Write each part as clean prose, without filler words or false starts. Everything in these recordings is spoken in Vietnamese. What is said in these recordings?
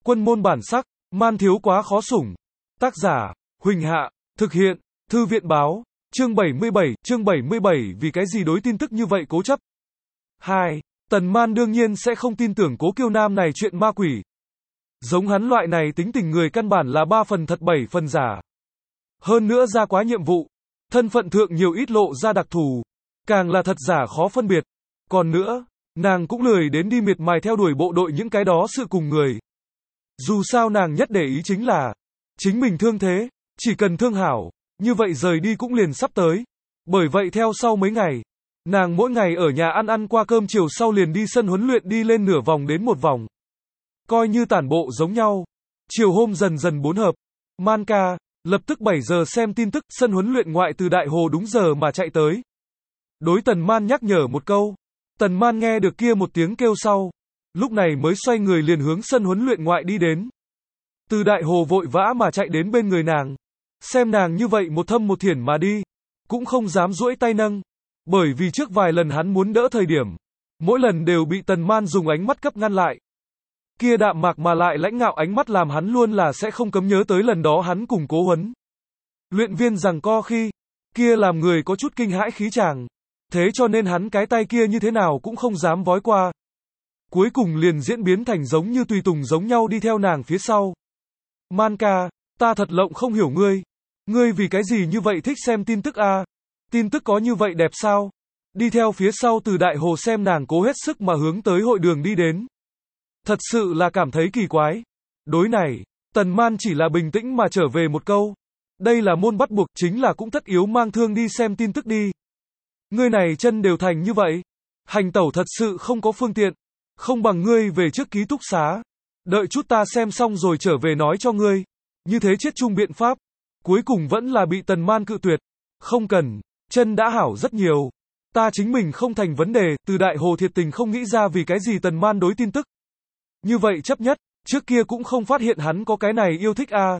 Quân môn bản sắc, man thiếu quá khó sủng. Tác giả, Huỳnh Hạ, thực hiện, Thư viện báo, chương 77, vì cái gì đối tin tức như vậy cố chấp. 2. Tần Man đương nhiên sẽ không tin tưởng Cố Kiêu Nam này chuyện ma quỷ. Giống hắn loại này tính tình người căn bản là 3 phần thật 7 phần giả. Hơn nữa ra quá nhiệm vụ, thân phận thượng nhiều ít lộ ra đặc thù, càng là thật giả khó phân biệt. Còn nữa, nàng cũng lười đến đi miệt mài theo đuổi bộ đội những cái đó sự cùng người. Dù sao nàng nhất để ý chính là chính mình thương thế, chỉ cần thương hảo, như vậy rời đi cũng liền sắp tới. Bởi vậy theo sau mấy ngày, nàng mỗi ngày ở nhà ăn qua cơm chiều sau liền đi sân huấn luyện đi lên nửa vòng đến một vòng. Coi như tản bộ giống nhau. Chiều hôm dần dần 4 hợp. Man ca, lập tức 7 giờ xem tin tức, sân huấn luyện ngoại từ Đại Hồ đúng giờ mà chạy tới. Đối Tần Man nhắc nhở một câu. Tần Man nghe được kia một tiếng kêu sau. Lúc này mới xoay người liền hướng sân huấn luyện ngoại đi đến. Từ Đại Hồ vội vã mà chạy đến bên người nàng. Xem nàng như vậy một thâm một thiển mà đi. Cũng không dám duỗi tay nâng. Bởi vì trước vài lần hắn muốn đỡ thời điểm. Mỗi lần đều bị Tần Man dùng ánh mắt cấp ngăn lại. Kia đạm mạc mà lại lãnh ngạo ánh mắt làm hắn luôn là sẽ không cấm nhớ tới lần đó hắn cùng Cố Huấn luyện viên giằng co khi, kia làm người có chút kinh hãi khí chàng. Thế cho nên hắn cái tay kia như thế nào cũng không dám vói qua. Cuối cùng liền diễn biến thành giống như tùy tùng giống nhau đi theo nàng phía sau. Man ca, ta thật lộng không hiểu ngươi. Ngươi vì cái gì như vậy thích xem tin tức a? Tin tức có như vậy đẹp sao? Đi theo phía sau từ Đại Hồ xem nàng cố hết sức mà hướng tới hội đường đi đến. Thật sự là cảm thấy kỳ quái. Đối này, Tần Man chỉ là bình tĩnh mà trở về một câu. Đây là môn bắt buộc, chính là cũng tất yếu mang thương đi xem tin tức đi. Ngươi này chân đều thành như vậy. Hành tẩu thật sự không có phương tiện. Không bằng ngươi về trước ký túc xá. Đợi chút ta xem xong rồi trở về nói cho ngươi. Như thế chết chung biện pháp. Cuối cùng vẫn là bị Tần Man cự tuyệt. Không cần, chân đã hảo rất nhiều. Ta chính mình không thành vấn đề, từ Đại Hồ thiệt tình không nghĩ ra vì cái gì Tần Man đối tin tức như vậy chấp nhất, trước kia cũng không phát hiện hắn có cái này yêu thích a.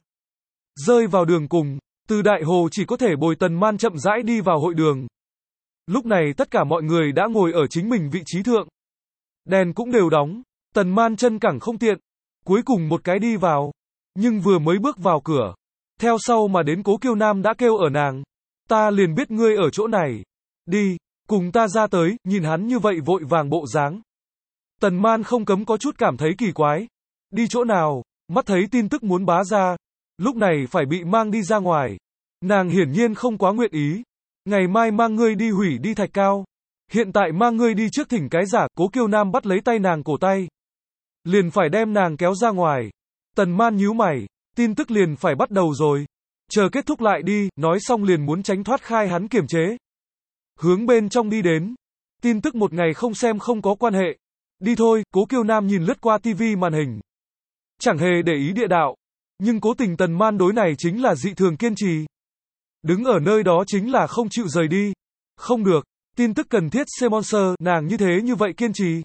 Rơi vào đường cùng, từ Đại Hồ chỉ có thể bồi Tần Man chậm rãi đi vào hội đường. Lúc này tất cả mọi người đã ngồi ở chính mình vị trí thượng. Đèn cũng đều đóng, Tần Man chân cẳng không tiện. Cuối cùng một cái đi vào, nhưng vừa mới bước vào cửa, theo sau mà đến Cố Kiêu Nam đã kêu ở nàng. Ta liền biết ngươi ở chỗ này. Đi, cùng ta ra tới, nhìn hắn như vậy vội vàng bộ dáng. Tần Man không cấm có chút cảm thấy kỳ quái. Đi chỗ nào, mắt thấy tin tức muốn bá ra. Lúc này phải bị mang đi ra ngoài. Nàng hiển nhiên không quá nguyện ý. Ngày mai mang ngươi đi hủy đi Thạch Cao. Hiện tại mang ngươi đi trước thỉnh cái giả. Cố Kiêu Nam bắt lấy tay nàng cổ tay. Liền phải đem nàng kéo ra ngoài. Tần Man nhíu mày. Tin tức liền phải bắt đầu rồi. Chờ kết thúc lại đi, nói xong liền muốn tránh thoát khai hắn kiềm chế. Hướng bên trong đi đến. Tin tức một ngày không xem không có quan hệ. Đi thôi, Cố Kiêu Nam nhìn lướt qua tivi màn hình. Chẳng hề để ý địa đạo. Nhưng cố tình Tần Man đối này chính là dị thường kiên trì. Đứng ở nơi đó chính là không chịu rời đi. Không được, tin tức cần thiết sponsor, nàng như thế như vậy kiên trì.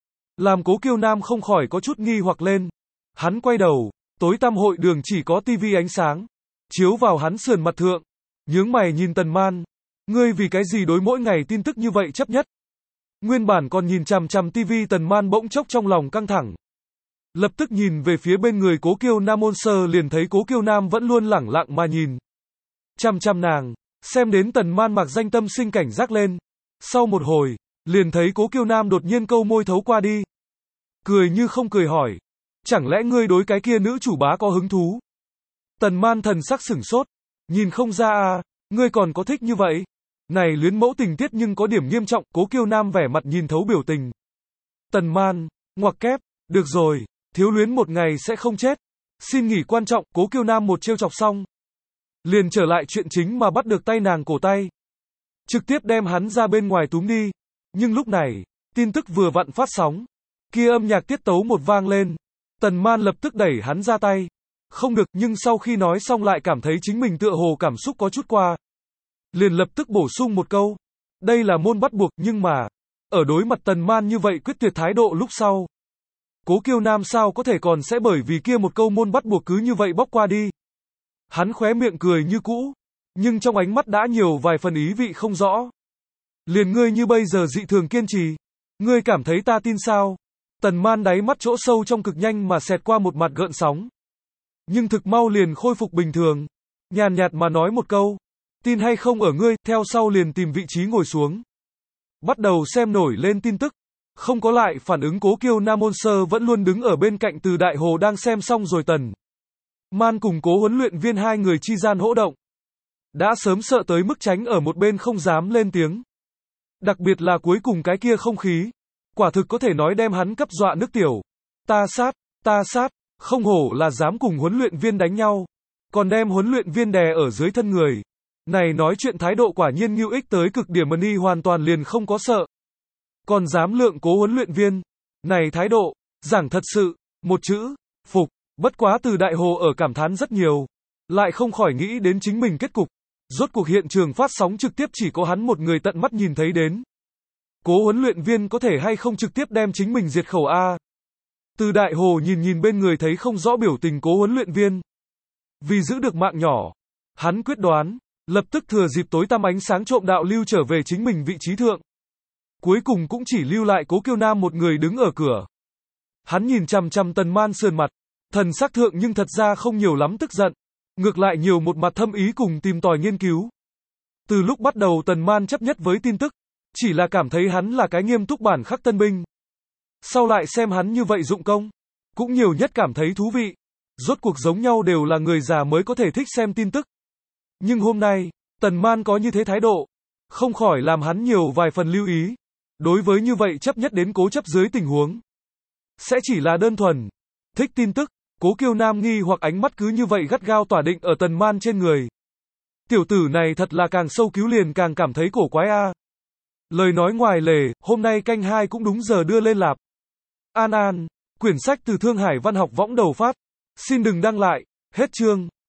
Làm Cố Kiêu Nam không khỏi có chút nghi hoặc lên. Hắn quay đầu, tối tăm hội đường chỉ có tivi ánh sáng. Chiếu vào hắn sườn mặt thượng. Nhướng mày nhìn Tần Man. Ngươi vì cái gì đối mỗi ngày tin tức như vậy chấp nhất? Nguyên bản còn nhìn chằm chằm tivi Tần Man bỗng chốc trong lòng căng thẳng. Lập tức nhìn về phía bên người Cố Kiêu Nam ôn sơ liền thấy Cố Kiêu Nam vẫn luôn lẳng lặng mà nhìn. Chằm chằm nàng, xem đến Tần Man mặc danh tâm sinh cảnh giác lên. Sau một hồi, liền thấy Cố Kiêu Nam đột nhiên câu môi thấu qua đi. Cười như không cười hỏi. Chẳng lẽ ngươi đối cái kia nữ chủ bá có hứng thú? Tần Man thần sắc sửng sốt. Nhìn không ra à, ngươi còn có thích như vậy? Này luyến mẫu tình tiết nhưng có điểm nghiêm trọng, Cố Kiêu Nam vẻ mặt nhìn thấu biểu tình. Tần Man, ngoặc kép, được rồi, thiếu luyến một ngày sẽ không chết. Xin nghỉ quan trọng, Cố Kiêu Nam một trêu chọc xong. Liền trở lại chuyện chính mà bắt được tay nàng cổ tay. Trực tiếp đem hắn ra bên ngoài túm đi. Nhưng lúc này, tin tức vừa vặn phát sóng. Kia âm nhạc tiết tấu một vang lên. Tần Man lập tức đẩy hắn ra tay. Không được, nhưng sau khi nói xong lại cảm thấy chính mình tựa hồ cảm xúc có chút qua. Liền lập tức bổ sung một câu. Đây là môn bắt buộc, nhưng mà, ở đối mặt Tần Man như vậy quyết tuyệt thái độ lúc sau. Cố Kiêu Nam sao có thể còn sẽ bởi vì kia một câu môn bắt buộc cứ như vậy bóc qua đi. Hắn khóe miệng cười như cũ, nhưng trong ánh mắt đã nhiều vài phần ý vị không rõ. Liền ngươi như bây giờ dị thường kiên trì. Ngươi cảm thấy ta tin sao? Tần Man đáy mắt chỗ sâu trong cực nhanh mà xẹt qua một mặt gợn sóng. Nhưng thực mau liền khôi phục bình thường. Nhàn nhạt mà nói một câu. Tin hay không ở ngươi, theo sau liền tìm vị trí ngồi xuống. Bắt đầu xem nổi lên tin tức. Không có lại phản ứng Cố Kiêu Nam môn sơ vẫn luôn đứng ở bên cạnh Từ Đại Hồ đang xem xong rồi Tần Man cùng Cố huấn luyện viên hai người chi gian hỗ động. Đã sớm sợ tới mức tránh ở một bên không dám lên tiếng. Đặc biệt là cuối cùng cái kia không khí. Quả thực có thể nói đem hắn cấp dọa nước tiểu. Ta sát, không hổ là dám cùng huấn luyện viên đánh nhau. Còn đem huấn luyện viên đè ở dưới thân người. Này nói chuyện thái độ quả nhiên ngưu ích tới cực điểm, Mani hoàn toàn liền không có sợ. Còn dám lượng Cố huấn luyện viên. Này thái độ, giảng thật sự, một chữ, phục. Bất quá Từ Đại Hồ ở cảm thán rất nhiều. Lại không khỏi nghĩ đến chính mình kết cục. Rốt cuộc hiện trường phát sóng trực tiếp chỉ có hắn một người tận mắt nhìn thấy đến. Cố huấn luyện viên có thể hay không trực tiếp đem chính mình diệt khẩu a? Từ Đại Hồ nhìn bên người thấy không rõ biểu tình Cố huấn luyện viên. Vì giữ được mạng nhỏ, hắn quyết đoán, lập tức thừa dịp tối tăm ánh sáng trộm đạo lưu trở về chính mình vị trí thượng. Cuối cùng cũng chỉ lưu lại Cố Kiêu Nam một người đứng ở cửa. Hắn nhìn chằm chằm Tần Man sườn mặt, thần sắc thượng nhưng thật ra không nhiều lắm tức giận. Ngược lại nhiều một mặt thâm ý cùng tìm tòi nghiên cứu. Từ lúc bắt đầu Tần Man chấp nhất với tin tức, chỉ là cảm thấy hắn là cái nghiêm túc bản khắc tân binh. Sau lại xem hắn như vậy dụng công, cũng nhiều nhất cảm thấy thú vị. Rốt cuộc giống nhau đều là người già mới có thể thích xem tin tức. Nhưng hôm nay, Tần Man có như thế thái độ, không khỏi làm hắn nhiều vài phần lưu ý. Đối với như vậy chấp nhất đến cố chấp dưới tình huống, sẽ chỉ là đơn thuần thích tin tức. Cố Kiêu Nam nghi hoặc ánh mắt cứ như vậy gắt gao tỏa định ở Tần Man trên người. Tiểu tử này thật là càng sâu cứu liền càng cảm thấy cổ quái a. Lời nói ngoài lề, hôm nay canh 2 cũng đúng giờ đưa lên lạp. An, quyển sách từ Thương Hải Văn học võng đầu phát. Xin đừng đăng lại, hết chương.